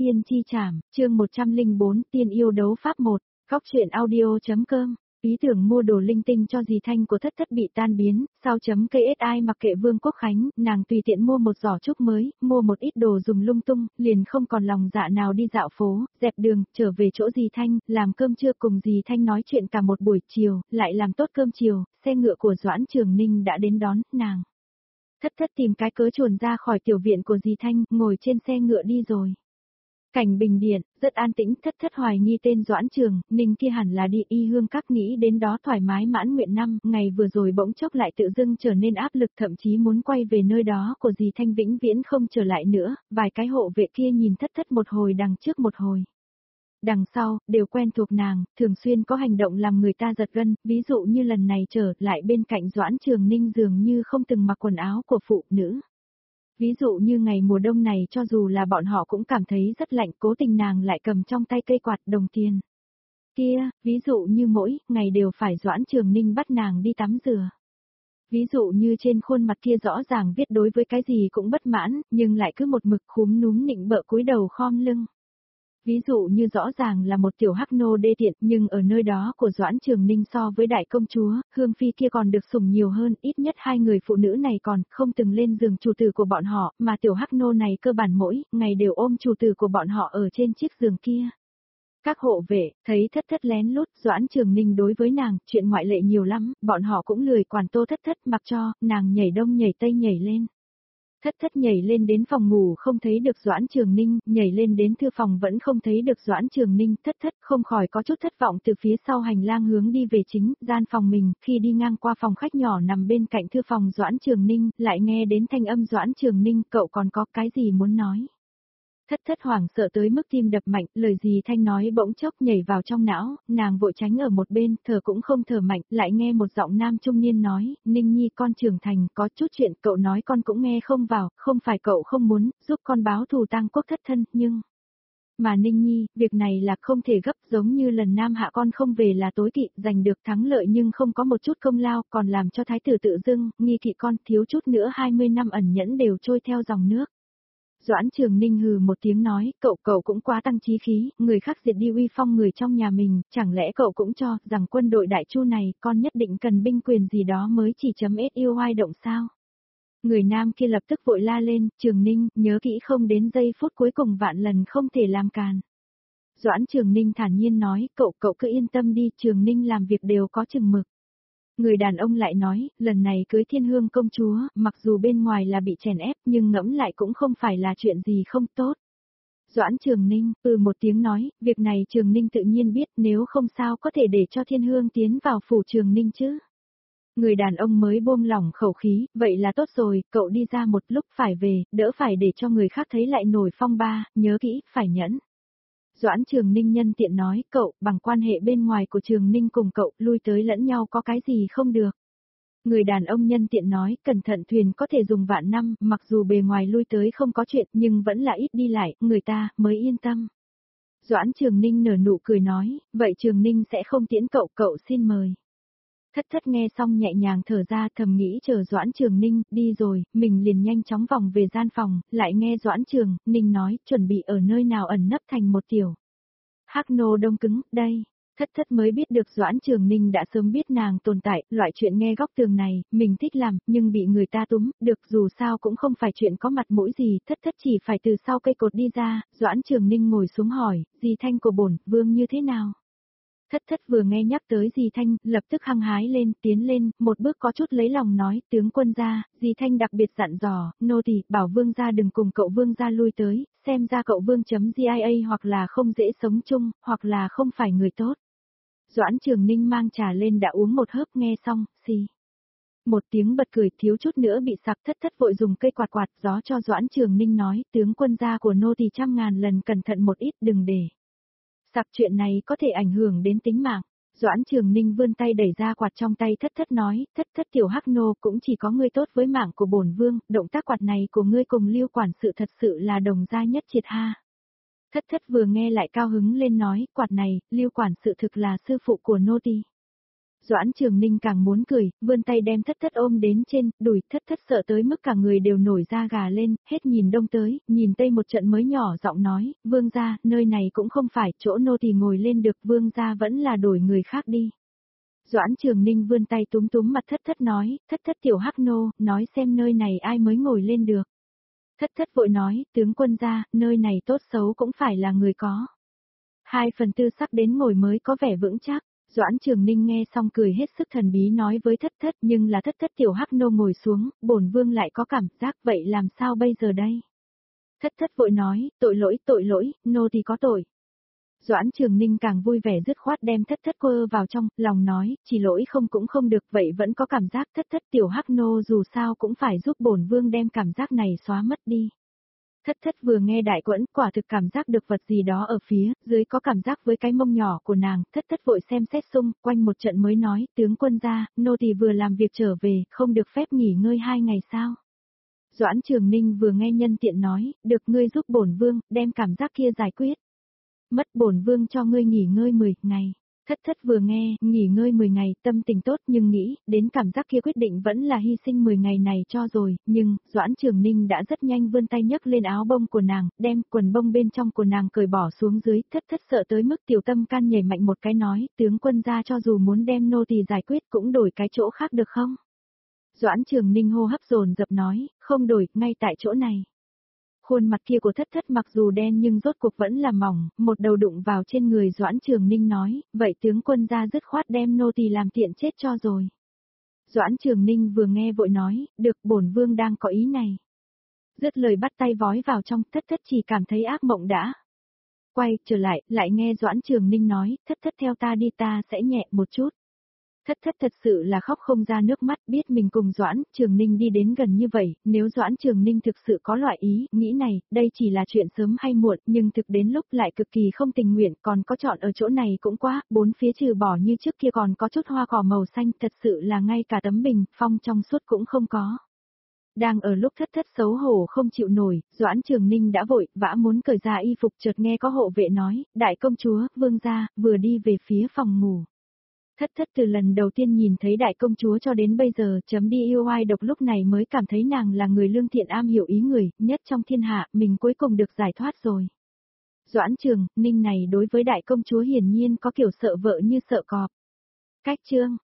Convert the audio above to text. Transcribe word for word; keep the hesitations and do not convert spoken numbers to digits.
Tiên chi trảm, chương một trăm lẻ bốn, tiên yêu đấu pháp một, góc truyện audio.com. Ý tưởng mua đồ linh tinh cho dì Thanh của thất thất bị tan biến, sau chấm ca ét i mặc kệ Vương Quốc Khánh, nàng tùy tiện mua một giỏ trúc mới, mua một ít đồ dùng lung tung, liền không còn lòng dạ nào đi dạo phố, dẹp đường, trở về chỗ dì Thanh, làm cơm trưa cùng dì Thanh nói chuyện cả một buổi chiều, lại làm tốt cơm chiều, xe ngựa của Doãn Trường Ninh đã đến đón, nàng. Thất thất tìm cái cớ chuồn ra khỏi tiểu viện của dì Thanh, ngồi trên xe ngựa đi rồi. Cảnh Bình Điện, rất an tĩnh, thất thất hoài nghi tên Doãn Trường, Ninh kia hẳn là đi y hương các, nghĩ đến đó thoải mái mãn nguyện năm, ngày vừa rồi bỗng chốc lại tự dưng trở nên áp lực, thậm chí muốn quay về nơi đó của dì Thanh vĩnh viễn không trở lại nữa, vài cái hộ vệ kia nhìn thất thất một hồi đằng trước một hồi. Đằng sau, đều quen thuộc nàng, thường xuyên có hành động làm người ta giật gân, ví dụ như lần này trở lại bên cạnh Doãn Trường Ninh dường như không từng mặc quần áo của phụ nữ. Ví dụ như ngày mùa đông này cho dù là bọn họ cũng cảm thấy rất lạnh, cố tình nàng lại cầm trong tay cây quạt đồng tiền. Kia, ví dụ như mỗi ngày đều phải Doãn Trường Ninh bắt nàng đi tắm rửa. Ví dụ như trên khuôn mặt kia rõ ràng viết đối với cái gì cũng bất mãn, nhưng lại cứ một mực khúm núm nịnh bợ cúi đầu khom lưng. Ví dụ như rõ ràng là một tiểu hắc nô đê tiện, nhưng ở nơi đó của Doãn Trường Ninh so với đại công chúa, Hương Phi kia còn được sủng nhiều hơn, ít nhất hai người phụ nữ này còn không từng lên giường chủ tử của bọn họ, mà tiểu hắc nô này cơ bản mỗi ngày đều ôm chủ tử của bọn họ ở trên chiếc giường kia. Các hộ vệ, thấy thất thất lén lút, Doãn Trường Ninh đối với nàng, chuyện ngoại lệ nhiều lắm, bọn họ cũng lười quản tô thất thất, mặc cho, nàng nhảy đông nhảy tây nhảy lên. Thất thất nhảy lên đến phòng ngủ không thấy được Doãn Trường Ninh, nhảy lên đến thư phòng vẫn không thấy được Doãn Trường Ninh, thất thất không khỏi có chút thất vọng từ phía sau hành lang hướng đi về chính, gian phòng mình, khi đi ngang qua phòng khách nhỏ nằm bên cạnh thư phòng Doãn Trường Ninh, lại nghe đến thanh âm Doãn Trường Ninh, cậu còn có cái gì muốn nói. Thất thất hoảng sợ tới mức tim đập mạnh, lời gì Thanh nói bỗng chốc nhảy vào trong não, nàng vội tránh ở một bên, thở cũng không thở mạnh, lại nghe một giọng nam trung niên nói, Ninh Nhi con trưởng thành, có chút chuyện cậu nói con cũng nghe không vào, không phải cậu không muốn, giúp con báo thù tang quốc thất thân, nhưng... Mà Ninh Nhi, việc này là không thể gấp, giống như lần Nam Hạ con không về là tối kỵ, giành được thắng lợi nhưng không có một chút công lao, còn làm cho thái tử tự dưng, nghi kỵ con, thiếu chút nữa hai mươi năm ẩn nhẫn đều trôi theo dòng nước. Doãn Trường Ninh hừ một tiếng nói, cậu cậu cũng quá tăng chí khí, người khác diệt đi uy phong người trong nhà mình, chẳng lẽ cậu cũng cho rằng quân đội đại chu này con nhất định cần binh quyền gì đó mới chỉ chấm ết yêu oai động sao? Người nam kia lập tức vội la lên, Trường Ninh, nhớ kỹ không đến giây phút cuối cùng vạn lần không thể làm càn. Doãn Trường Ninh thản nhiên nói, cậu cậu cứ yên tâm đi, Trường Ninh làm việc đều có chừng mực. Người đàn ông lại nói, lần này cưới Thiên Hương công chúa, mặc dù bên ngoài là bị chèn ép nhưng ngẫm lại cũng không phải là chuyện gì không tốt. Doãn Trường Ninh, ừ một tiếng nói, việc này Trường Ninh tự nhiên biết, nếu không sao có thể để cho Thiên Hương tiến vào phủ Trường Ninh chứ. Người đàn ông mới buông lỏng khẩu khí, vậy là tốt rồi, cậu đi ra một lúc phải về, đỡ phải để cho người khác thấy lại nổi phong ba, nhớ kỹ, phải nhẫn. Doãn Trường Ninh nhân tiện nói, cậu, bằng quan hệ bên ngoài của Trường Ninh cùng cậu, lui tới lẫn nhau có cái gì không được. Người đàn ông nhân tiện nói, cẩn thận thuyền có thể dùng vạn năm, mặc dù bề ngoài lui tới không có chuyện, nhưng vẫn là ít đi lại, người ta, mới yên tâm. Doãn Trường Ninh nở nụ cười nói, vậy Trường Ninh sẽ không tiễn cậu, cậu xin mời. Thất thất nghe xong nhẹ nhàng thở ra, thầm nghĩ chờ Doãn Trường Ninh, đi rồi, mình liền nhanh chóng vòng về gian phòng, lại nghe Doãn Trường Ninh nói, chuẩn bị ở nơi nào ẩn nấp thành một tiểu hắc nô đông cứng, đây. Thất thất mới biết được Doãn Trường Ninh đã sớm biết nàng tồn tại, loại chuyện nghe góc tường này, mình thích làm, nhưng bị người ta túm, được dù sao cũng không phải chuyện có mặt mũi gì, thất thất chỉ phải từ sau cây cột đi ra, Doãn Trường Ninh ngồi xuống hỏi, dì Thanh của bổn vương như thế nào? Thất thất vừa nghe nhắc tới dì Thanh, lập tức hăng hái lên, tiến lên, một bước có chút lấy lòng nói, tướng quân gia, dì Thanh đặc biệt dặn dò, nô tỳ bảo vương gia đừng cùng cậu vương gia lui tới, xem ra cậu vương chấm gi i a hoặc là không dễ sống chung, hoặc là không phải người tốt. Doãn Trường Ninh mang trà lên đã uống một hớp nghe xong, xì. Một tiếng bật cười thiếu chút nữa bị sặc, thất thất vội dùng cây quạt quạt gió cho Doãn Trường Ninh nói, tướng quân gia của nô tỳ trăm ngàn lần cẩn thận một ít đừng để. Sặc chuyện này có thể ảnh hưởng đến tính mạng. Doãn Trường Ninh vươn tay đẩy ra quạt trong tay thất thất nói, thất thất tiểu hắc nô cũng chỉ có ngươi tốt với mạng của bổn vương, động tác quạt này của ngươi cùng Lưu quản sự thật sự là đồng gia nhất triệt ha. Thất thất vừa nghe lại cao hứng lên nói, quạt này, Lưu quản sự thực là sư phụ của nô tỳ. Doãn Trường Ninh càng muốn cười, vươn tay đem thất thất ôm đến trên, đùi, thất thất sợ tới mức cả người đều nổi da gà lên, hết nhìn đông tới, nhìn tây một trận mới nhỏ giọng nói, vương gia, nơi này cũng không phải chỗ nô tỳ ngồi lên được, vương gia vẫn là đổi người khác đi. Doãn Trường Ninh vươn tay túm túm mặt thất thất nói, thất thất tiểu hắc nô, nói xem nơi này ai mới ngồi lên được. Thất thất vội nói, tướng quân gia, nơi này tốt xấu cũng phải là người có. Hai phần tư sắc đến ngồi mới có vẻ vững chắc. Doãn Trường Ninh nghe xong cười hết sức thần bí nói với thất thất, nhưng là thất thất tiểu hắc nô ngồi xuống, bổn vương lại có cảm giác vậy làm sao bây giờ đây? Thất thất vội nói, tội lỗi tội lỗi, nô thì có tội. Doãn Trường Ninh càng vui vẻ dứt khoát đem thất thất quơ vào trong, lòng nói, chỉ lỗi không cũng không được, vậy vẫn có cảm giác thất thất tiểu hắc nô dù sao cũng phải giúp bổn vương đem cảm giác này xóa mất đi. Thất thất vừa nghe đại quẫn, quả thực cảm giác được vật gì đó ở phía, dưới có cảm giác với cái mông nhỏ của nàng, thất thất vội xem xét xung, quanh một trận mới nói, tướng quân gia, nô tỳ vừa làm việc trở về, không được phép nghỉ ngơi hai ngày sao. Doãn Trường Ninh vừa nghe nhân tiện nói, được ngươi giúp bổn vương, đem cảm giác kia giải quyết. Mất bổn vương cho ngươi nghỉ ngơi mười ngày. Thất thất vừa nghe, nghỉ ngơi mười ngày, tâm tình tốt nhưng nghĩ, đến cảm giác kia quyết định vẫn là hy sinh mười ngày này cho rồi, nhưng, Doãn Trường Ninh đã rất nhanh vươn tay nhấc lên áo bông của nàng, đem quần bông bên trong của nàng cởi bỏ xuống dưới, thất thất sợ tới mức tiểu tâm can nhảy mạnh một cái nói, tướng quân gia cho dù muốn đem nô tỳ giải quyết cũng đổi cái chỗ khác được không? Doãn Trường Ninh hô hấp dồn dập nói, không đổi, ngay tại chỗ này. Khuôn mặt kia của thất thất mặc dù đen nhưng rốt cuộc vẫn là mỏng, một đầu đụng vào trên người Doãn Trường Ninh nói, vậy tướng quân gia dứt khoát đem nô tỳ làm tiện chết cho rồi. Doãn Trường Ninh vừa nghe vội nói, được bổn vương đang có ý này. Dứt lời bắt tay vói vào trong, thất thất chỉ cảm thấy ác mộng đã. Quay trở lại, lại nghe Doãn Trường Ninh nói, thất thất theo ta đi ta sẽ nhẹ một chút. Thất thất thật sự là khóc không ra nước mắt, biết mình cùng Doãn Trường Ninh đi đến gần như vậy, nếu Doãn Trường Ninh thực sự có loại ý, nghĩ này, đây chỉ là chuyện sớm hay muộn, nhưng thực đến lúc lại cực kỳ không tình nguyện, còn có chọn ở chỗ này cũng quá, bốn phía trừ bỏ như trước kia còn có chút hoa cỏ màu xanh, thật sự là ngay cả tấm bình, phong trong suốt cũng không có. Đang ở lúc thất thất xấu hổ không chịu nổi, Doãn Trường Ninh đã vội, vã muốn cởi ra y phục, chợt nghe có hộ vệ nói, đại công chúa, vương gia, vừa đi về phía phòng ngủ. Thất thất từ lần đầu tiên nhìn thấy đại công chúa cho đến bây giờ chấm đi yêu ai độc lúc này mới cảm thấy nàng là người lương thiện am hiểu ý người, nhất trong thiên hạ, mình cuối cùng được giải thoát rồi. Doãn Trường Ninh này đối với đại công chúa hiển nhiên có kiểu sợ vợ như sợ cọp. Cách chương